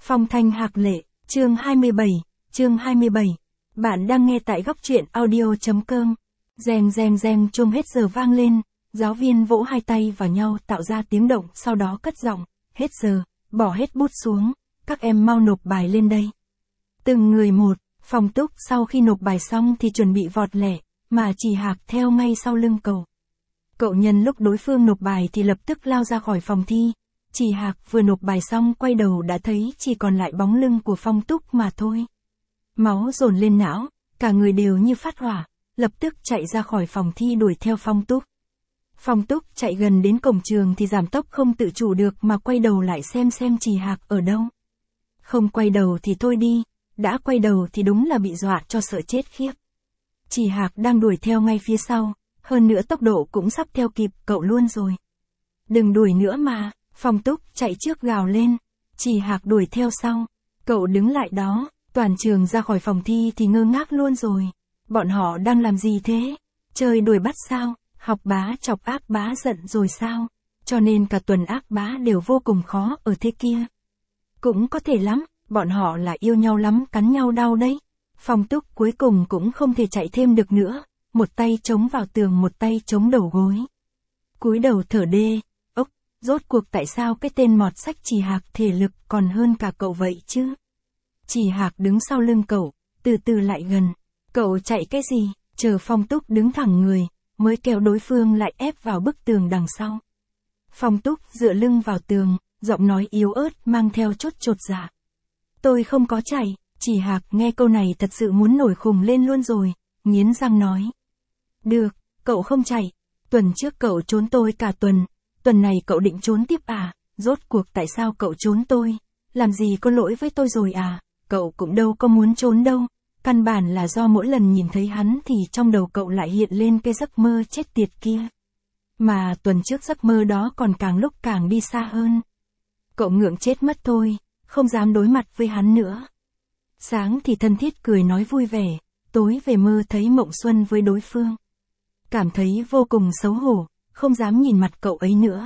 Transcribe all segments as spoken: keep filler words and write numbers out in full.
Phong Thanh Hạc Lệ, chương hai mươi bảy, chương hai mươi bảy. Bạn đang nghe tại góc truyện audio.com. Reng reng reng chuông hết giờ vang lên, giáo viên vỗ hai tay vào nhau tạo ra tiếng động, sau đó cất giọng, hết giờ, bỏ hết bút xuống, các em mau nộp bài lên đây. Từng người một, Phong Túc sau khi nộp bài xong thì chuẩn bị vọt lẹ, mà Chỉ Hạc theo ngay sau lưng cậu. Cậu nhân lúc đối phương nộp bài thì lập tức lao ra khỏi phòng thi. Chỉ Hạc vừa nộp bài xong quay đầu đã thấy chỉ còn lại bóng lưng của Phong Túc mà thôi. Máu dồn lên não, cả người đều như phát hỏa, lập tức chạy ra khỏi phòng thi đuổi theo Phong Túc. Phong Túc chạy gần đến cổng trường thì giảm tốc không tự chủ được mà quay đầu lại xem xem Chỉ Hạc ở đâu. Không quay đầu thì thôi đi, đã quay đầu thì đúng là bị dọa cho sợ chết khiếp. Chỉ Hạc đang đuổi theo ngay phía sau, hơn nữa tốc độ cũng sắp theo kịp cậu luôn rồi. Đừng đuổi nữa mà. Phong Túc chạy trước gào lên, Chỉ Hạc đuổi theo sau, cậu đứng lại đó, toàn trường ra khỏi phòng thi thì ngơ ngác luôn rồi. Bọn họ đang làm gì thế? Chơi đuổi bắt sao? Học bá chọc ác bá giận rồi sao? Cho nên cả tuần ác bá đều vô cùng khó ở thế kia. Cũng có thể lắm, bọn họ là yêu nhau lắm, cắn nhau đau đấy. Phong Túc cuối cùng cũng không thể chạy thêm được nữa, một tay chống vào tường một tay chống đầu gối. Cúi đầu thở đê. Rốt cuộc tại sao cái tên mọt sách Chỉ Hạc thể lực còn hơn cả cậu vậy chứ? Chỉ Hạc đứng sau lưng cậu, từ từ lại gần. Cậu chạy cái gì? Chờ Phong Túc đứng thẳng người, mới kéo đối phương lại ép vào bức tường đằng sau. Phong Túc dựa lưng vào tường, giọng nói yếu ớt mang theo chút chột dạ. Tôi không có chạy. Chỉ Hạc nghe câu này thật sự muốn nổi khùng lên luôn rồi, nghiến răng nói. Được, cậu không chạy. Tuần trước cậu trốn tôi cả tuần. Tuần này cậu định trốn tiếp à? Rốt cuộc tại sao cậu trốn tôi? Làm gì có lỗi với tôi rồi à? Cậu cũng đâu có muốn trốn đâu. Căn bản là do mỗi lần nhìn thấy hắn thì trong đầu cậu lại hiện lên cái giấc mơ chết tiệt kia. Mà tuần trước giấc mơ đó còn càng lúc càng đi xa hơn. Cậu ngượng chết mất thôi, không dám đối mặt với hắn nữa. Sáng thì thân thiết cười nói vui vẻ, tối về mơ thấy mộng xuân với đối phương. Cảm thấy vô cùng xấu hổ. Không dám nhìn mặt cậu ấy nữa.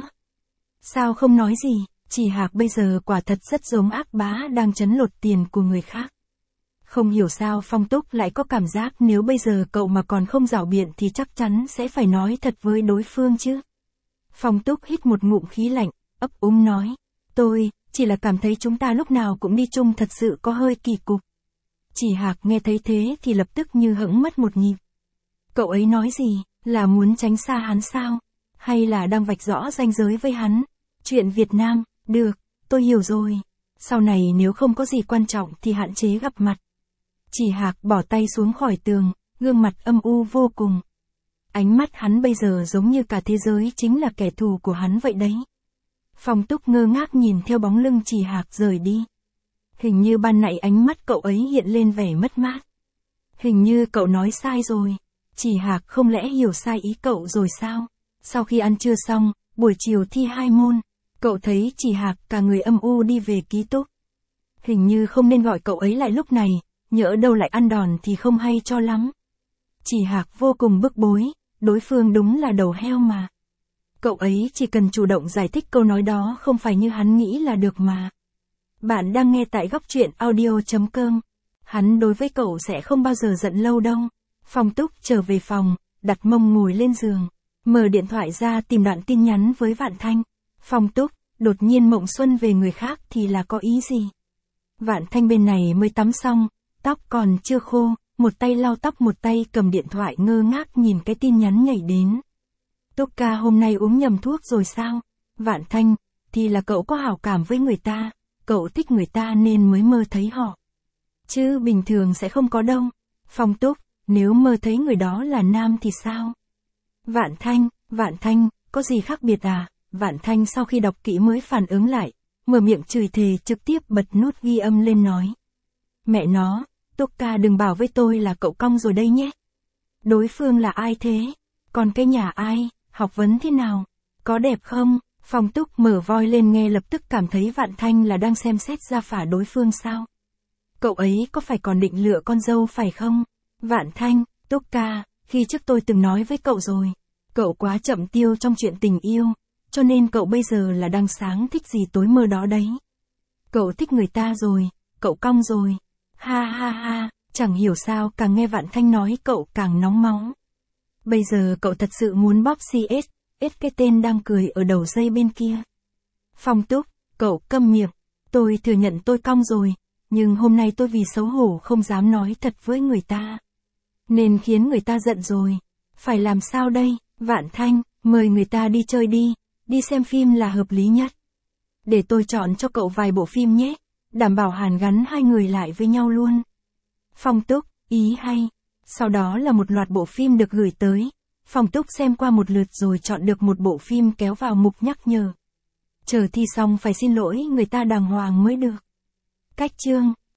Sao không nói gì? Chỉ Hạc bây giờ quả thật rất giống ác bá đang trấn lột tiền của người khác. Không hiểu sao Phong Túc lại có cảm giác nếu bây giờ cậu mà còn không giảo biện thì chắc chắn sẽ phải nói thật với đối phương chứ. Phong Túc hít một ngụm khí lạnh, ấp úng nói. Tôi, chỉ là cảm thấy chúng ta lúc nào cũng đi chung thật sự có hơi kỳ cục. Chỉ Hạc nghe thấy thế thì lập tức như hững mất một nhịp. Cậu ấy nói gì? Là muốn tránh xa hắn sao? Hay là đang vạch rõ ranh giới với hắn? Chuyện Việt Nam, được, tôi hiểu rồi. Sau này nếu không có gì quan trọng thì hạn chế gặp mặt. Chỉ Hạc bỏ tay xuống khỏi tường, gương mặt âm u vô cùng. Ánh mắt hắn bây giờ giống như cả thế giới chính là kẻ thù của hắn vậy đấy. Phong Túc ngơ ngác nhìn theo bóng lưng Chỉ Hạc rời đi. Hình như ban nãy ánh mắt cậu ấy hiện lên vẻ mất mát. Hình như cậu nói sai rồi. Chỉ Hạc không lẽ hiểu sai ý cậu rồi sao? Sau khi ăn trưa xong, buổi chiều thi hai môn, cậu thấy Chỉ Hạc cả người âm u đi về ký túc. Hình như không nên gọi cậu ấy lại lúc này, nhỡ đâu lại ăn đòn thì không hay cho lắm. Chỉ Hạc vô cùng bức bối, đối phương đúng là đầu heo mà. Cậu ấy chỉ cần chủ động giải thích câu nói đó không phải như hắn nghĩ là được mà. Bạn đang nghe tại góc truyện audio.com. Hắn đối với cậu sẽ không bao giờ giận lâu đâu. Phong Túc trở về phòng, đặt mông ngồi lên giường. Mở điện thoại ra tìm đoạn tin nhắn với Vạn Thanh. Phong Túc, đột nhiên mộng xuân về người khác thì là có ý gì? Vạn Thanh bên này mới tắm xong, tóc còn chưa khô, một tay lau tóc một tay cầm điện thoại ngơ ngác nhìn cái tin nhắn nhảy đến. Túc ca hôm nay uống nhầm thuốc rồi sao? Vạn Thanh, thì là cậu có hảo cảm với người ta, cậu thích người ta nên mới mơ thấy họ. Chứ bình thường sẽ không có đâu. Phong Túc, nếu mơ thấy người đó là nam thì sao? Vạn Thanh, Vạn Thanh, có gì khác biệt à? Vạn Thanh sau khi đọc kỹ mới phản ứng lại, mở miệng chửi thề trực tiếp bật nút ghi âm lên nói. Mẹ nó, Túc ca đừng bảo với tôi là cậu cong rồi đây nhé. Đối phương là ai thế? Còn cái nhà ai? Học vấn thế nào? Có đẹp không? Phong Túc mở voi lên nghe lập tức cảm thấy Vạn Thanh là đang xem xét ra phả đối phương sao? Cậu ấy có phải còn định lựa con dâu phải không? Vạn Thanh, Túc ca, khi trước tôi từng nói với cậu rồi. Cậu quá chậm tiêu trong chuyện tình yêu, cho nên cậu bây giờ là đang sáng thích gì tối mơ đó đấy. Cậu thích người ta rồi, cậu cong rồi. Ha ha ha, chẳng hiểu sao càng nghe Vạn Thanh nói cậu càng nóng máu. Bây giờ cậu thật sự muốn bóp xê ét, ét cái tên đang cười ở đầu dây bên kia. Phong Túc, cậu câm miệng. Tôi thừa nhận tôi cong rồi, nhưng hôm nay tôi vì xấu hổ không dám nói thật với người ta. Nên khiến người ta giận rồi. Phải làm sao đây, Vạn Thanh, mời người ta đi chơi đi, đi xem phim là hợp lý nhất. Để tôi chọn cho cậu vài bộ phim nhé, đảm bảo hàn gắn hai người lại với nhau luôn. Phong Túc, ý hay. Sau đó là một loạt bộ phim được gửi tới. Phong Túc xem qua một lượt rồi chọn được một bộ phim kéo vào mục nhắc nhở. Chờ thi xong phải xin lỗi người ta đàng hoàng mới được. Cách chương